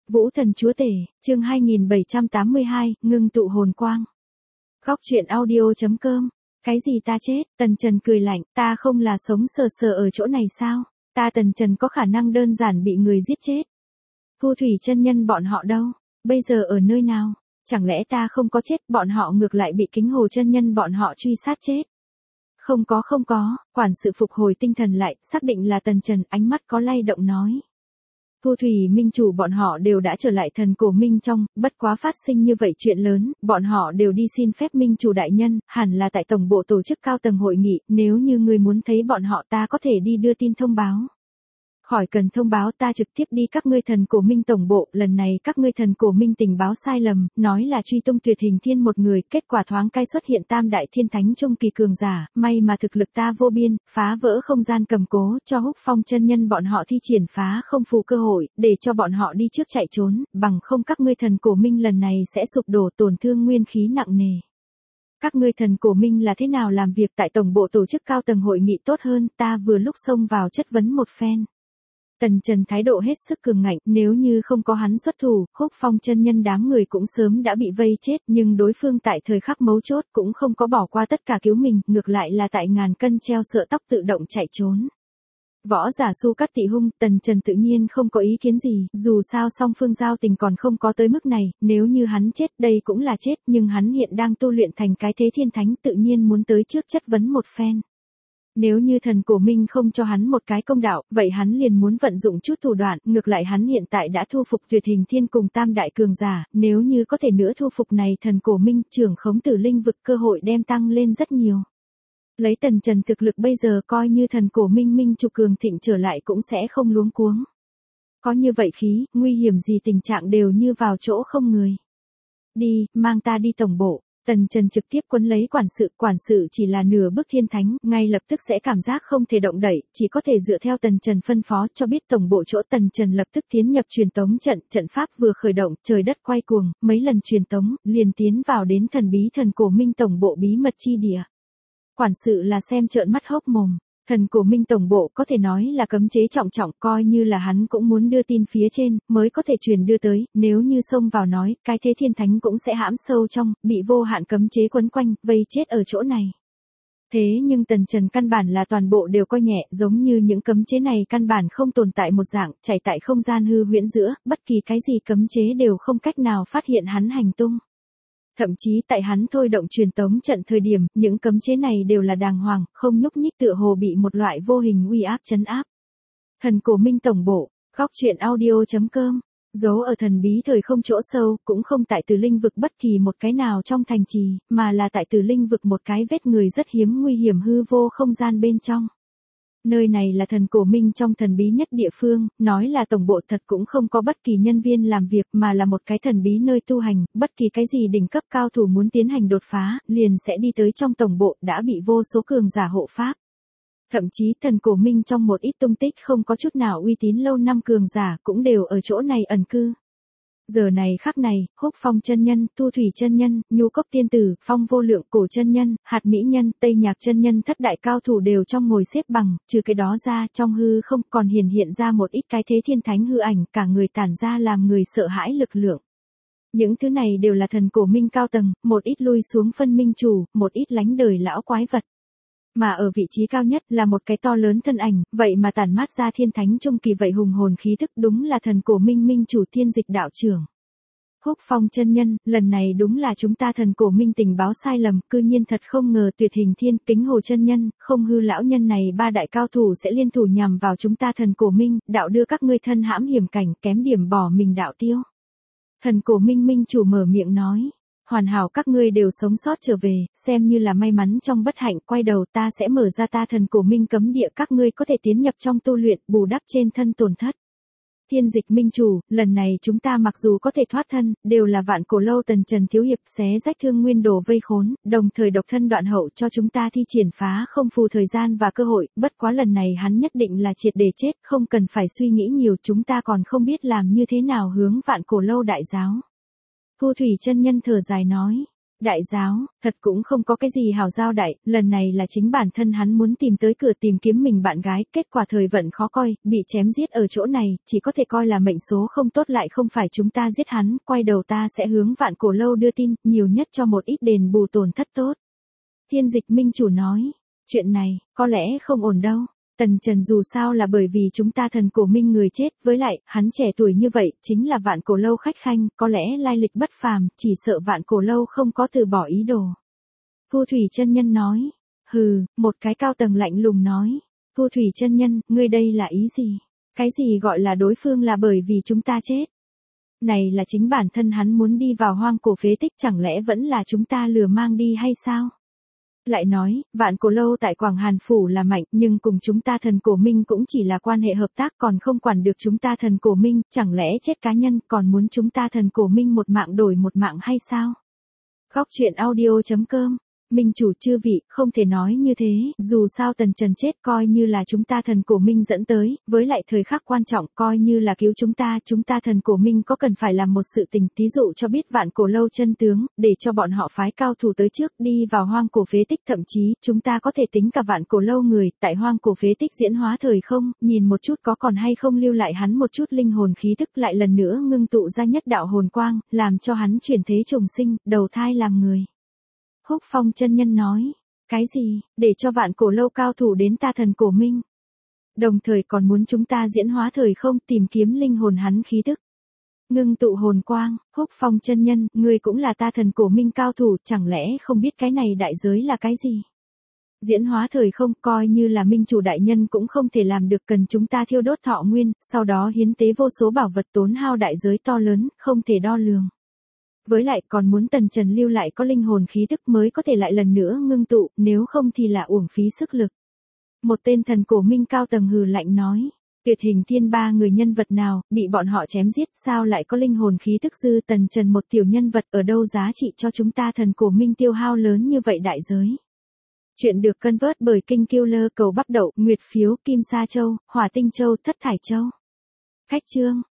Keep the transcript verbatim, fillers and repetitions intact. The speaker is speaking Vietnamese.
Vũ Thần Chúa Tể, chương hai nghìn bảy trăm tám mươi hai, ngưng tụ hồn quang. Góc truyện audio.com. Cái gì ta chết? Tần Trần cười lạnh, ta không là sống sờ sờ ở chỗ này sao? Ta Tần Trần có khả năng đơn giản bị người giết chết. Thu Thủy chân nhân bọn họ đâu? Bây giờ ở nơi nào? Chẳng lẽ ta không có chết, bọn họ ngược lại bị Kính Hồ chân nhân bọn họ truy sát chết? Không có không có, quản sự phục hồi tinh thần lại, xác định là Tần Trần, ánh mắt có lay động nói. Thu Thủy minh chủ bọn họ đều đã trở lại thần cổ minh trong, bất quá phát sinh như vậy chuyện lớn, bọn họ đều đi xin phép minh chủ đại nhân, hẳn là tại tổng bộ tổ chức cao tầng hội nghị, nếu như người muốn thấy bọn họ ta có thể đi đưa tin thông báo. Khỏi cần thông báo, ta trực tiếp đi các ngươi thần cổ minh tổng bộ, lần này các ngươi thần cổ minh tình báo sai lầm, nói là truy tung tuyệt hình thiên một người, kết quả thoáng cai xuất hiện tam đại thiên thánh trung kỳ cường giả, may mà thực lực ta vô biên, phá vỡ không gian cầm cố, cho Húc Phong chân nhân bọn họ thi triển phá không phù cơ hội, để cho bọn họ đi trước chạy trốn, bằng không các ngươi thần cổ minh lần này sẽ sụp đổ, tổn thương nguyên khí nặng nề. Các ngươi thần cổ minh là thế nào làm việc tại tổng bộ tổ chức cao tầng hội nghị tốt hơn, ta vừa lúc xông vào chất vấn một phen. Tần Trần thái độ hết sức cường ngạnh, nếu như không có hắn xuất thủ, Húc Phong chân nhân đám người cũng sớm đã bị vây chết, nhưng đối phương tại thời khắc mấu chốt cũng không có bỏ qua tất cả cứu mình, ngược lại là tại ngàn cân treo sợi tóc tự động chạy trốn. Võ giả Su Cát Tị Hung, Tần Trần tự nhiên không có ý kiến gì, dù sao song phương giao tình còn không có tới mức này, nếu như hắn chết đây cũng là chết, nhưng hắn hiện đang tu luyện thành cái thế thiên thánh tự nhiên muốn tới trước chất vấn một phen. Nếu như thần cổ minh không cho hắn một cái công đạo, vậy hắn liền muốn vận dụng chút thủ đoạn, ngược lại hắn hiện tại đã thu phục tuyệt hình thiên cùng tam đại cường giả, nếu như có thể nữa thu phục này thần cổ minh, trưởng khống tử linh vực cơ hội đem tăng lên rất nhiều. Lấy Tần Trần thực lực bây giờ coi như thần cổ minh minh chủ cường thịnh trở lại cũng sẽ không luống cuống. Có như vậy khí, nguy hiểm gì tình trạng đều như vào chỗ không người. Đi, mang ta đi tổng bộ. Tần Trần trực tiếp quấn lấy quản sự, quản sự chỉ là nửa bước thiên thánh, ngay lập tức sẽ cảm giác không thể động đậy, chỉ có thể dựa theo Tần Trần phân phó cho biết tổng bộ chỗ. Tần Trần lập tức tiến nhập truyền tống trận, trận pháp vừa khởi động, trời đất quay cuồng, mấy lần truyền tống, liền tiến vào đến thần bí thần cổ minh tổng bộ bí mật chi địa. Quản sự là xem trợn mắt hốc mồm. Thần cổ minh tổng bộ có thể nói là cấm chế trọng trọng, coi như là hắn cũng muốn đưa tin phía trên, mới có thể truyền đưa tới, nếu như xông vào nói, cái thế thiên thánh cũng sẽ hãm sâu trong, bị vô hạn cấm chế quấn quanh, vây chết ở chỗ này. Thế nhưng Tần Trần căn bản là toàn bộ đều coi nhẹ, giống như những cấm chế này căn bản không tồn tại một dạng, chảy tại không gian hư huyễn giữa, bất kỳ cái gì cấm chế đều không cách nào phát hiện hắn hành tung. Thậm chí tại hắn thôi động truyền tống trận thời điểm, những cấm chế này đều là đàng hoàng, không nhúc nhích tựa hồ bị một loại vô hình uy áp trấn áp. Thần cổ minh tổng bộ, góc truyện audio.com, giấu ở thần bí thời không chỗ sâu, cũng không tại từ linh vực bất kỳ một cái nào trong thành trì, mà là tại từ linh vực một cái vết người rất hiếm nguy hiểm hư vô không gian bên trong. Nơi này là thần cổ minh trong thần bí nhất địa phương, nói là tổng bộ thật cũng không có bất kỳ nhân viên làm việc mà là một cái thần bí nơi tu hành, bất kỳ cái gì đỉnh cấp cao thủ muốn tiến hành đột phá, liền sẽ đi tới trong tổng bộ, đã bị vô số cường giả hộ pháp. Thậm chí thần cổ minh trong một ít tung tích không có chút nào uy tín lâu năm cường giả cũng đều ở chỗ này ẩn cư. Giờ này khắc này, Húc Phong chân nhân, Thu Thủy chân nhân, Nhu Cốc tiên tử, Phong Vô Lượng, Cổ chân nhân, Hạt Mỹ nhân, Tây Nhạc chân nhân thất đại cao thủ đều trong ngồi xếp bằng, trừ cái đó ra, trong hư không còn hiển hiện ra một ít cái thế thiên thánh hư ảnh, cả người tản ra làm người sợ hãi lực lượng. Những thứ này đều là thần cổ minh cao tầng, một ít lui xuống phân minh chủ, một ít lánh đời lão quái vật. Mà ở vị trí cao nhất là một cái to lớn thân ảnh, vậy mà tản mát ra thiên thánh trung kỳ vậy hùng hồn khí thức, đúng là thần cổ minh minh chủ Thiên Dịch đạo trưởng. Húc Phong chân nhân, lần này đúng là chúng ta thần cổ minh tình báo sai lầm, cư nhiên thật không ngờ tuyệt hình thiên, Kính Hồ chân nhân, không hư lão nhân này ba đại cao thủ sẽ liên thủ nhằm vào chúng ta thần cổ minh, đạo đưa các ngươi thân hãm hiểm cảnh, kém điểm bỏ mình đạo tiêu. Thần cổ minh minh chủ mở miệng nói. Hoàn hảo các ngươi đều sống sót trở về, xem như là may mắn trong bất hạnh, quay đầu ta sẽ mở ra ta thần cổ minh cấm địa, các ngươi có thể tiến nhập trong tu luyện, bù đắp trên thân tổn thất. Thiên Dịch minh chủ, lần này chúng ta mặc dù có thể thoát thân, đều là vạn cổ lâu Tần Trần thiếu hiệp xé rách thương nguyên đồ vây khốn, đồng thời độc thân đoạn hậu cho chúng ta thi triển phá không phù thời gian và cơ hội, bất quá lần này hắn nhất định là triệt để chết, không cần phải suy nghĩ nhiều, chúng ta còn không biết làm như thế nào hướng vạn cổ lâu đại giáo. Thu Thủy chân nhân thở dài nói, Đại giáo, thật cũng không có cái gì hào giao đại, lần này là chính bản thân hắn muốn tìm tới cửa tìm kiếm mình bạn gái, kết quả thời vận khó coi, bị chém giết ở chỗ này, chỉ có thể coi là mệnh số không tốt lại không phải chúng ta giết hắn, quay đầu ta sẽ hướng Vạn Cổ Lâu đưa tin, nhiều nhất cho một ít đền bù tổn thất tốt. Thiên Dịch Minh Chủ nói, chuyện này, có lẽ không ổn đâu. Tần Trần dù sao là bởi vì chúng ta thần cổ minh người chết, với lại, hắn trẻ tuổi như vậy, chính là Vạn Cổ Lâu khách khanh, có lẽ lai lịch bất phàm, chỉ sợ Vạn Cổ Lâu không có từ bỏ ý đồ. Thu Thủy chân nhân nói, hừ, một cái cao tầng lạnh lùng nói, Thu Thủy chân nhân, ngươi đây là ý gì? Cái gì gọi là đối phương là bởi vì chúng ta chết? Này là chính bản thân hắn muốn đi vào hoang cổ phế tích, chẳng lẽ vẫn là chúng ta lừa mang đi hay sao? Lại nói, Vạn Cổ Lâu tại Quảng Hàn Phủ là mạnh, nhưng cùng chúng ta thần cổ minh cũng chỉ là quan hệ hợp tác, còn không quản được chúng ta thần cổ minh, chẳng lẽ chết cá nhân còn muốn chúng ta thần cổ minh một mạng đổi một mạng hay sao? Góc truyện audio chấm com Minh Chủ chư vị, không thể nói như thế, dù sao Tần Trần chết coi như là chúng ta thần cổ minh dẫn tới, với lại thời khắc quan trọng coi như là cứu chúng ta, chúng ta thần cổ minh có cần phải làm một sự tình tí dụ cho biết Vạn Cổ Lâu chân tướng, để cho bọn họ phái cao thủ tới trước đi vào hoang cổ phế tích, thậm chí, chúng ta có thể tính cả Vạn Cổ Lâu người, tại hoang cổ phế tích diễn hóa thời không, nhìn một chút có còn hay không lưu lại hắn một chút linh hồn khí tức lại lần nữa ngưng tụ ra nhất đạo hồn quang, làm cho hắn chuyển thế trùng sinh, đầu thai làm người. Húc Phong chân nhân nói, cái gì, để cho Vạn Cổ Lâu cao thủ đến ta thần cổ minh. Đồng thời còn muốn chúng ta diễn hóa thời không tìm kiếm linh hồn hắn khí tức. Ngưng tụ hồn quang, Húc Phong chân nhân, ngươi cũng là ta thần cổ minh cao thủ, chẳng lẽ không biết cái này đại giới là cái gì? Diễn hóa thời không coi như là minh chủ đại nhân cũng không thể làm được, cần chúng ta thiêu đốt thọ nguyên, sau đó hiến tế vô số bảo vật tốn hao đại giới to lớn, không thể đo lường. Với lại còn muốn Tần Trần lưu lại có linh hồn khí tức mới có thể lại lần nữa ngưng tụ, nếu không thì là uổng phí sức lực. Một tên thần cổ minh cao tầng hừ lạnh nói, tuyệt hình thiên ba người nhân vật nào, bị bọn họ chém giết, sao lại có linh hồn khí tức dư? Tần Trần một tiểu nhân vật ở đâu giá trị cho chúng ta thần cổ minh tiêu hao lớn như vậy đại giới. Chuyện được cân vớt bởi Kinh Killer cầu bắp đậu, Nguyệt Phiếu, Kim Sa Châu, Hỏa Tinh Châu, Thất Thải Châu. Khách chương